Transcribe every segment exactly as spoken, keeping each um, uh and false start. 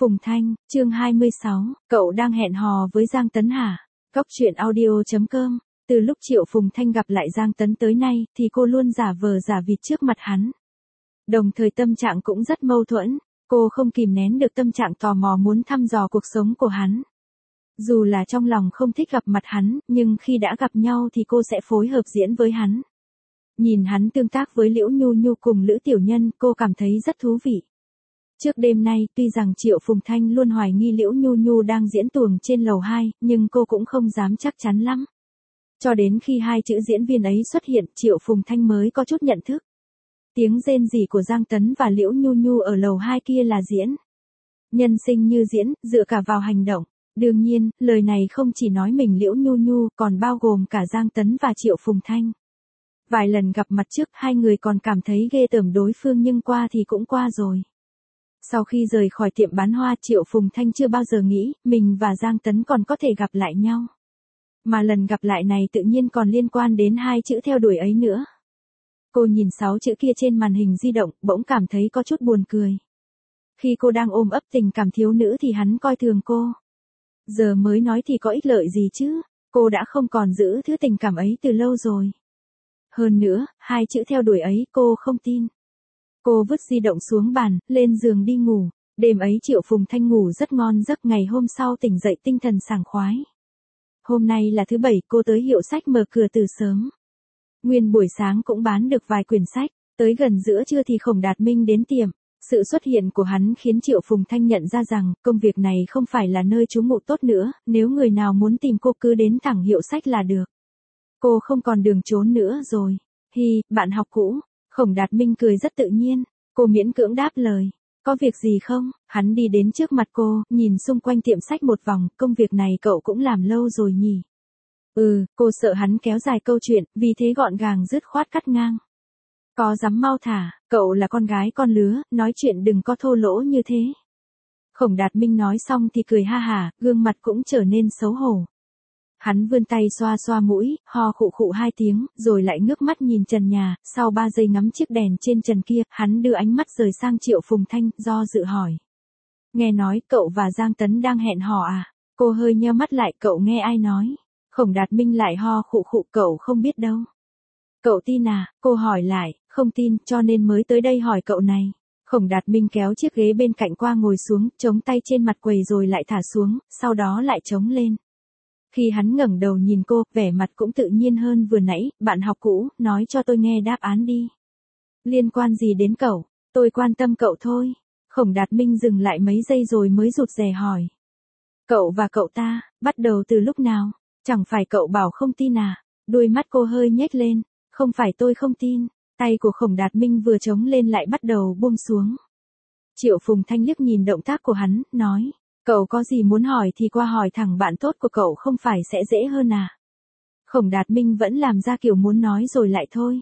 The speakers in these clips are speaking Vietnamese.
Phùng Thanh, chương hai mươi sáu, cậu đang hẹn hò với Giang Tấn hả? Cóc truyện audio chấm com. Từ lúc Triệu Phùng Thanh gặp lại Giang Tấn tới nay, thì cô luôn giả vờ giả vịt trước mặt hắn. Đồng thời tâm trạng cũng rất mâu thuẫn, cô không kìm nén được tâm trạng tò mò muốn thăm dò cuộc sống của hắn. Dù là trong lòng không thích gặp mặt hắn, nhưng khi đã gặp nhau thì cô sẽ phối hợp diễn với hắn. Nhìn hắn tương tác với Liễu Nhu Nhu cùng Lữ Tiểu Nhân, cô cảm thấy rất thú vị. Trước đêm nay, tuy rằng Triệu Phùng Thanh luôn hoài nghi Liễu Nhu Nhu đang diễn tuồng trên lầu hai, nhưng cô cũng không dám chắc chắn lắm. Cho đến khi hai chữ diễn viên ấy xuất hiện, Triệu Phùng Thanh mới có chút nhận thức. Tiếng rên rỉ của Giang Tấn và Liễu Nhu Nhu ở lầu hai kia là diễn. Nhân sinh như diễn, dựa cả vào hành động. Đương nhiên, lời này không chỉ nói mình Liễu Nhu Nhu, còn bao gồm cả Giang Tấn và Triệu Phùng Thanh. Vài lần gặp mặt trước, hai người còn cảm thấy ghê tởm đối phương nhưng qua thì cũng qua rồi. Sau khi rời khỏi tiệm bán hoa, Triệu Phùng Thanh chưa bao giờ nghĩ, mình và Giang Tấn còn có thể gặp lại nhau. Mà lần gặp lại này tự nhiên còn liên quan đến hai chữ theo đuổi ấy nữa. Cô nhìn sáu chữ kia trên màn hình di động, bỗng cảm thấy có chút buồn cười. Khi cô đang ôm ấp tình cảm thiếu nữ thì hắn coi thường cô. Giờ mới nói thì có ích lợi gì chứ, cô đã không còn giữ thứ tình cảm ấy từ lâu rồi. Hơn nữa, hai chữ theo đuổi ấy cô không tin. Cô vứt di động xuống bàn, lên giường đi ngủ. Đêm ấy Triệu Phùng Thanh ngủ rất ngon giấc, ngày hôm sau tỉnh dậy tinh thần sảng khoái. Hôm nay là thứ bảy, cô tới hiệu sách mở cửa từ sớm. Nguyên buổi sáng cũng bán được vài quyển sách, tới gần giữa trưa thì Khổng Đạt Minh đến tiệm. Sự xuất hiện của hắn khiến Triệu Phùng Thanh nhận ra rằng, công việc này không phải là nơi trú ngụ tốt nữa, nếu người nào muốn tìm cô cứ đến thẳng hiệu sách là được. Cô không còn đường trốn nữa rồi. Hi, bạn học cũ. Khổng Đạt Minh cười rất tự nhiên, cô miễn cưỡng đáp lời. Có việc gì không? Hắn đi đến trước mặt cô, nhìn xung quanh tiệm sách một vòng, công việc này cậu cũng làm lâu rồi nhỉ? Ừ, cô sợ hắn kéo dài câu chuyện, vì thế gọn gàng dứt khoát cắt ngang. Có dám mau thả, cậu là con gái con lứa, nói chuyện đừng có thô lỗ như thế. Khổng Đạt Minh nói xong thì cười ha hả, gương mặt cũng trở nên xấu hổ. Hắn vươn tay xoa xoa mũi, ho khụ khụ hai tiếng, rồi lại ngước mắt nhìn trần nhà, sau ba giây ngắm chiếc đèn trên trần kia, hắn đưa ánh mắt rời sang Triệu Phùng Thanh, do dự hỏi. Nghe nói cậu và Giang Tấn đang hẹn hò à? Cô hơi nheo mắt lại, cậu nghe ai nói? Khổng Đạt Minh lại ho khụ khụ, cậu không biết đâu. Cậu tin à? Cô hỏi lại, không tin, cho nên mới tới đây hỏi cậu này. Khổng Đạt Minh kéo chiếc ghế bên cạnh qua ngồi xuống, chống tay trên mặt quầy rồi lại thả xuống, sau đó lại chống lên. Khi hắn ngẩng đầu nhìn cô, vẻ mặt cũng tự nhiên hơn vừa nãy, bạn học cũ, nói cho tôi nghe đáp án đi. Liên quan gì đến cậu? Tôi quan tâm cậu thôi. Khổng Đạt Minh dừng lại mấy giây rồi mới rụt rè hỏi. Cậu và cậu ta, bắt đầu từ lúc nào? Chẳng phải cậu bảo không tin à? Đôi mắt cô hơi nhếch lên. Không phải tôi không tin. Tay của Khổng Đạt Minh vừa chống lên lại bắt đầu buông xuống. Triệu Phùng Thanh liếc nhìn động tác của hắn, nói. Cậu có gì muốn hỏi thì qua hỏi thẳng bạn tốt của cậu không phải sẽ dễ hơn à? Khổng Đạt Minh vẫn làm ra kiểu muốn nói rồi lại thôi.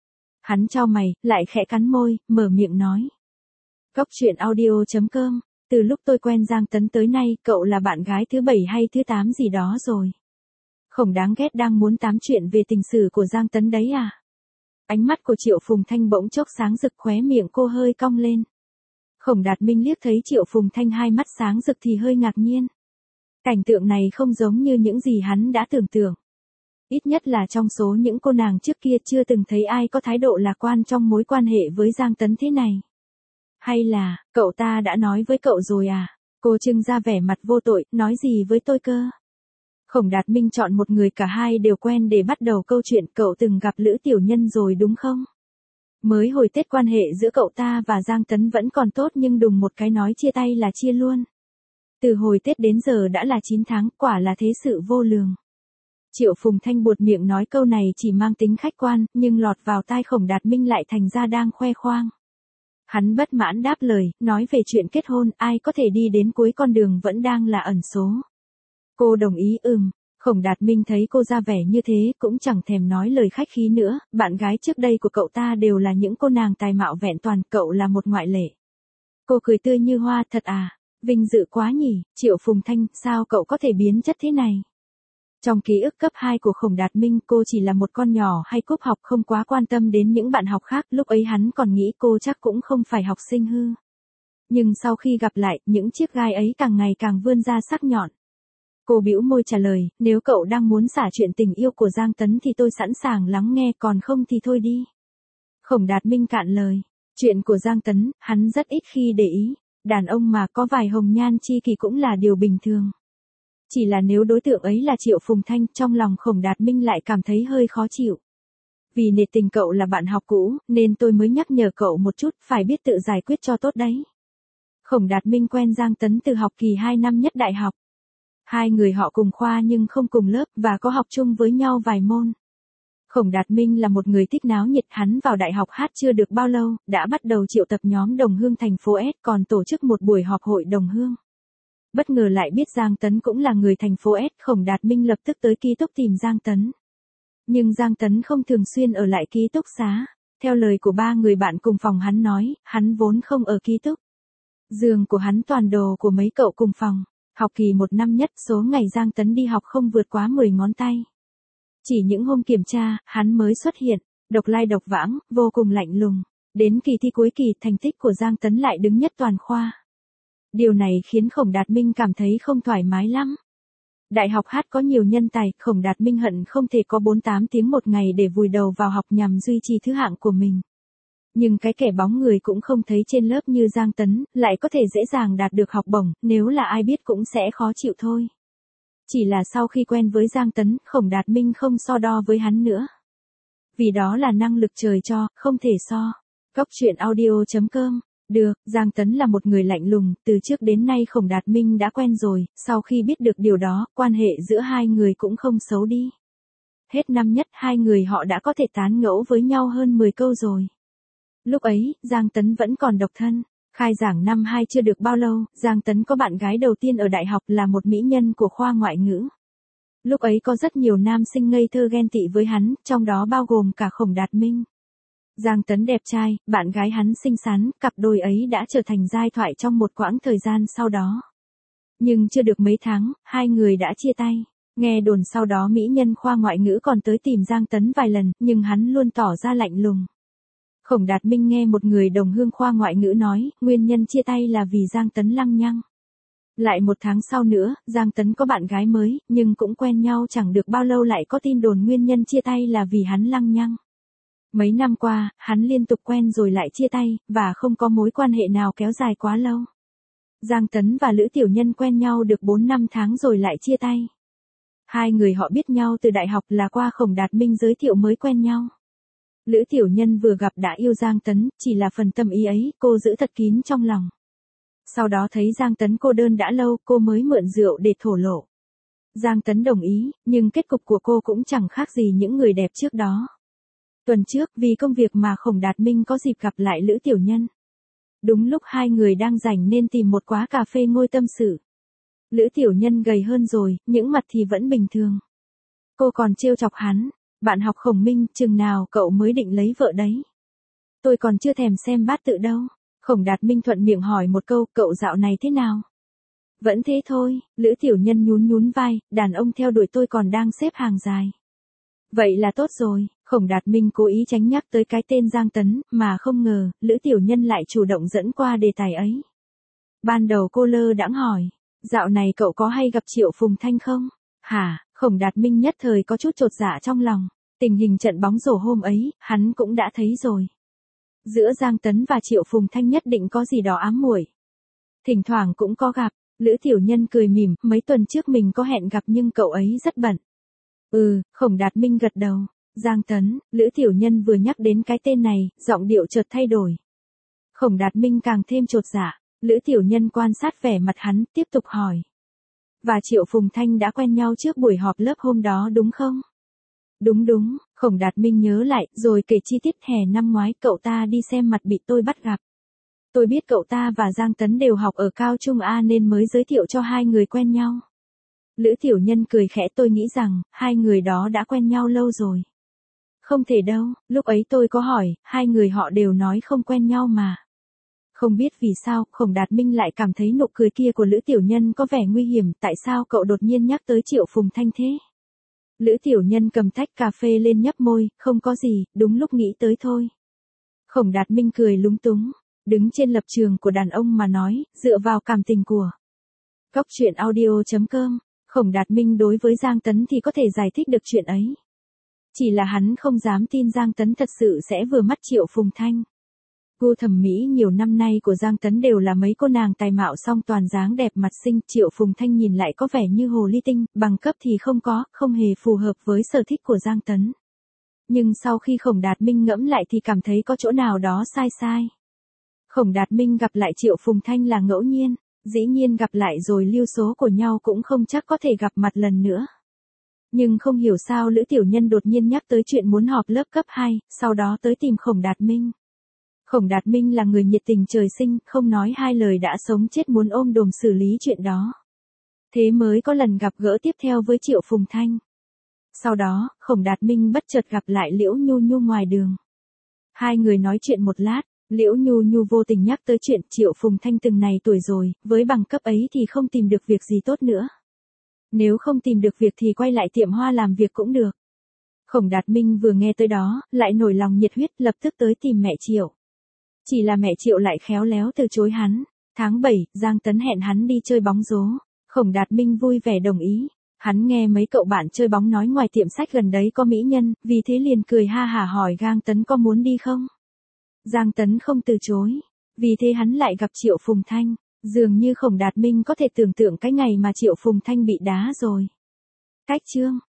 Hắn chau mày, lại khẽ cắn môi, mở miệng nói. Cóc truyện audio chấm com, từ lúc tôi quen Giang Tấn tới nay, cậu là bạn gái thứ bảy hay thứ tám gì đó rồi. Khổng đáng ghét đang muốn tám chuyện về tình sử của Giang Tấn đấy à? Ánh mắt của Triệu Phùng Thanh bỗng chốc sáng rực, khóe miệng cô hơi cong lên. Khổng Đạt Minh liếc thấy Triệu Phùng Thanh hai mắt sáng rực thì hơi ngạc nhiên. Cảnh tượng này không giống như những gì hắn đã tưởng tượng. Ít nhất là trong số những cô nàng trước kia chưa từng thấy ai có thái độ lạc quan trong mối quan hệ với Giang Tấn thế này. Hay là, cậu ta đã nói với cậu rồi à? Cô trưng ra vẻ mặt vô tội, nói gì với tôi cơ? Khổng Đạt Minh chọn một người cả hai đều quen để bắt đầu câu chuyện, cậu từng gặp Lữ Tiểu Nhân rồi đúng không? Mới hồi Tết quan hệ giữa cậu ta và Giang Tấn vẫn còn tốt nhưng đùng một cái nói chia tay là chia luôn. Từ hồi Tết đến giờ đã là chín tháng, quả là thế sự vô lường. Triệu Phùng Thanh buột miệng nói câu này chỉ mang tính khách quan, nhưng lọt vào tai Khổng Đạt Minh lại thành ra đang khoe khoang. Hắn bất mãn đáp lời, nói về chuyện kết hôn, ai có thể đi đến cuối con đường vẫn đang là ẩn số. Cô đồng ý ừm. Khổng Đạt Minh thấy cô ra vẻ như thế, cũng chẳng thèm nói lời khách khí nữa, bạn gái trước đây của cậu ta đều là những cô nàng tài mạo vẹn toàn, cậu là một ngoại lệ. Cô cười tươi như hoa, thật à, vinh dự quá nhỉ, Triệu Phùng Thanh, sao cậu có thể biến chất thế này? Trong ký ức cấp hai của Khổng Đạt Minh, cô chỉ là một con nhỏ hay cúp học không quá quan tâm đến những bạn học khác, lúc ấy hắn còn nghĩ cô chắc cũng không phải học sinh hư. Nhưng sau khi gặp lại, những chiếc gai ấy càng ngày càng vươn ra sắc nhọn. Cô bĩu môi trả lời, nếu cậu đang muốn xả chuyện tình yêu của Giang Tấn thì tôi sẵn sàng lắng nghe, còn không thì thôi đi. Khổng Đạt Minh cạn lời. Chuyện của Giang Tấn, hắn rất ít khi để ý. Đàn ông mà có vài hồng nhan chi kỷ cũng là điều bình thường. Chỉ là nếu đối tượng ấy là Triệu Phùng Thanh, trong lòng Khổng Đạt Minh lại cảm thấy hơi khó chịu. Vì nể tình cậu là bạn học cũ, nên tôi mới nhắc nhở cậu một chút, phải biết tự giải quyết cho tốt đấy. Khổng Đạt Minh quen Giang Tấn từ học kỳ hai năm nhất đại học. Hai người họ cùng khoa nhưng không cùng lớp và có học chung với nhau vài môn. Khổng Đạt Minh là một người thích náo nhiệt, hắn vào đại học hát chưa được bao lâu, đã bắt đầu triệu tập nhóm đồng hương thành phố S còn tổ chức một buổi họp hội đồng hương. Bất ngờ lại biết Giang Tấn cũng là người thành phố S, Khổng Đạt Minh lập tức tới ký túc tìm Giang Tấn. Nhưng Giang Tấn không thường xuyên ở lại ký túc xá. Theo lời của ba người bạn cùng phòng hắn nói, hắn vốn không ở ký túc. Giường của hắn toàn đồ của mấy cậu cùng phòng. Học kỳ một năm nhất, số ngày Giang Tấn đi học không vượt quá mười ngón tay. Chỉ những hôm kiểm tra, hắn mới xuất hiện, độc lai độc vãng, vô cùng lạnh lùng. Đến kỳ thi cuối kỳ, thành tích của Giang Tấn lại đứng nhất toàn khoa. Điều này khiến Khổng Đạt Minh cảm thấy không thoải mái lắm. Đại học hát có nhiều nhân tài, Khổng Đạt Minh hận không thể có bốn tám tiếng một ngày để vùi đầu vào học nhằm duy trì thứ hạng của mình. Nhưng cái kẻ bóng người cũng không thấy trên lớp như Giang Tấn, lại có thể dễ dàng đạt được học bổng, nếu là ai biết cũng sẽ khó chịu thôi. Chỉ là sau khi quen với Giang Tấn, Khổng Đạt Minh không so đo với hắn nữa. Vì đó là năng lực trời cho, không thể so. Góc truyện audio chấm com. Được, Giang Tấn là một người lạnh lùng, từ trước đến nay Khổng Đạt Minh đã quen rồi, sau khi biết được điều đó, quan hệ giữa hai người cũng không xấu đi. Hết năm nhất, hai người họ đã có thể tán ngẫu với nhau hơn mười câu rồi. Lúc ấy, Giang Tấn vẫn còn độc thân. Khai giảng năm hai chưa được bao lâu, Giang Tấn có bạn gái đầu tiên ở đại học là một mỹ nhân của khoa ngoại ngữ. Lúc ấy có rất nhiều nam sinh ngây thơ ghen tị với hắn, trong đó bao gồm cả Khổng Đạt Minh. Giang Tấn đẹp trai, bạn gái hắn xinh xắn, cặp đôi ấy đã trở thành giai thoại trong một quãng thời gian sau đó. Nhưng chưa được mấy tháng, hai người đã chia tay. Nghe đồn sau đó mỹ nhân khoa ngoại ngữ còn tới tìm Giang Tấn vài lần, nhưng hắn luôn tỏ ra lạnh lùng. Khổng Đạt Minh nghe một người đồng hương khoa ngoại ngữ nói, nguyên nhân chia tay là vì Giang Tấn lăng nhăng. Lại một tháng sau nữa, Giang Tấn có bạn gái mới, nhưng cũng quen nhau chẳng được bao lâu lại có tin đồn nguyên nhân chia tay là vì hắn lăng nhăng. Mấy năm qua, hắn liên tục quen rồi lại chia tay, và không có mối quan hệ nào kéo dài quá lâu. Giang Tấn và Lữ Tiểu Nhân quen nhau được bốn năm tháng rồi lại chia tay. Hai người họ biết nhau từ đại học là qua Khổng Đạt Minh giới thiệu mới quen nhau. Lữ Tiểu Nhân vừa gặp đã yêu Giang Tấn, chỉ là phần tâm ý ấy, cô giữ thật kín trong lòng. Sau đó thấy Giang Tấn cô đơn đã lâu, cô mới mượn rượu để thổ lộ. Giang Tấn đồng ý, nhưng kết cục của cô cũng chẳng khác gì những người đẹp trước đó. Tuần trước, vì công việc mà Khổng Đạt Minh có dịp gặp lại Lữ Tiểu Nhân. Đúng lúc hai người đang rảnh nên tìm một quán cà phê ngồi tâm sự. Lữ Tiểu Nhân gầy hơn rồi, những mặt thì vẫn bình thường. Cô còn trêu chọc hắn, bạn học Khổng Minh, chừng nào cậu mới định lấy vợ đấy? Tôi còn chưa thèm xem bát tự đâu. Khổng Đạt Minh thuận miệng hỏi một câu, cậu dạo này thế nào? Vẫn thế thôi, Lữ Tiểu Nhân nhún nhún vai, đàn ông theo đuổi tôi còn đang xếp hàng dài. Vậy là tốt rồi, Khổng Đạt Minh cố ý tránh nhắc tới cái tên Giang Tấn, mà không ngờ, Lữ Tiểu Nhân lại chủ động dẫn qua đề tài ấy. Ban đầu cô lơ đãng hỏi, dạo này cậu có hay gặp Triệu Phùng Thanh không? Hả, Khổng Đạt Minh nhất thời có chút chột dạ trong lòng, tình hình trận bóng rổ hôm ấy, hắn cũng đã thấy rồi. Giữa Giang Tấn và Triệu Phùng Thanh nhất định có gì đó ám muội. Thỉnh thoảng cũng có gặp, Lữ Tiểu Nhân cười mỉm, mấy tuần trước mình có hẹn gặp nhưng cậu ấy rất bận. Ừ, Khổng Đạt Minh gật đầu. Giang Tấn, Lữ Tiểu Nhân vừa nhắc đến cái tên này, giọng điệu chợt thay đổi. Khổng Đạt Minh càng thêm chột dạ, Lữ Tiểu Nhân quan sát vẻ mặt hắn, tiếp tục hỏi. Và Triệu Phùng Thanh đã quen nhau trước buổi họp lớp hôm đó đúng không? Đúng đúng, Khổng Đạt Minh nhớ lại, rồi kể chi tiết hè năm ngoái cậu ta đi xem mặt bị tôi bắt gặp. Tôi biết cậu ta và Giang Tấn đều học ở cao trung A nên mới giới thiệu cho hai người quen nhau. Lữ Tiểu Nhân cười khẽ, tôi nghĩ rằng, hai người đó đã quen nhau lâu rồi. Không thể đâu, lúc ấy tôi có hỏi, hai người họ đều nói không quen nhau mà. Không biết vì sao, Khổng Đạt Minh lại cảm thấy nụ cười kia của Lữ Tiểu Nhân có vẻ nguy hiểm, tại sao cậu đột nhiên nhắc tới Triệu Phùng Thanh thế? Lữ Tiểu Nhân cầm tách cà phê lên nhấp môi, không có gì, đúng lúc nghĩ tới thôi. Khổng Đạt Minh cười lúng túng, Đứng trên lập trường của đàn ông mà nói, dựa vào cảm tình của Cóc truyện audio chấm com, Khổng Đạt Minh đối với Giang Tấn thì có thể giải thích được chuyện ấy. Chỉ là hắn không dám tin Giang Tấn thật sự sẽ vừa mắt Triệu Phùng Thanh. Gu thẩm mỹ nhiều năm nay của Giang Tấn đều là mấy cô nàng tài mạo song toàn dáng đẹp mặt xinh, Triệu Phùng Thanh nhìn lại có vẻ như hồ ly tinh, bằng cấp thì không có, không hề phù hợp với sở thích của Giang Tấn. Nhưng sau khi Khổng Đạt Minh ngẫm lại thì cảm thấy có chỗ nào đó sai sai. Khổng Đạt Minh gặp lại Triệu Phùng Thanh là ngẫu nhiên, dĩ nhiên gặp lại rồi lưu số của nhau cũng không chắc có thể gặp mặt lần nữa. Nhưng không hiểu sao Lữ Tiểu Nhân đột nhiên nhắc tới chuyện muốn họp lớp cấp hai, sau đó tới tìm Khổng Đạt Minh. Khổng Đạt Minh là người nhiệt tình trời sinh, không nói hai lời đã sống chết muốn ôm đồm xử lý chuyện đó. Thế mới có lần gặp gỡ tiếp theo với Triệu Phùng Thanh. Sau đó, Khổng Đạt Minh bất chợt gặp lại Liễu Nhu Nhu ngoài đường. Hai người nói chuyện một lát, Liễu Nhu Nhu vô tình nhắc tới chuyện Triệu Phùng Thanh từng này tuổi rồi, với bằng cấp ấy thì không tìm được việc gì tốt nữa. Nếu không tìm được việc thì quay lại tiệm hoa làm việc cũng được. Khổng Đạt Minh vừa nghe tới đó, lại nổi lòng nhiệt huyết lập tức tới tìm mẹ Triệu. Chỉ là mẹ Triệu lại khéo léo từ chối hắn. Tháng bảy, Giang Tấn hẹn hắn đi chơi bóng rổ. Khổng Đạt Minh vui vẻ đồng ý. Hắn nghe mấy cậu bạn chơi bóng nói ngoài tiệm sách gần đấy có mỹ nhân, vì thế liền cười ha hả hỏi Giang Tấn có muốn đi không? Giang Tấn không từ chối. Vì thế hắn lại gặp Triệu Phùng Thanh. Dường như Khổng Đạt Minh có thể tưởng tượng cái ngày mà Triệu Phùng Thanh bị đá rồi. Cách chương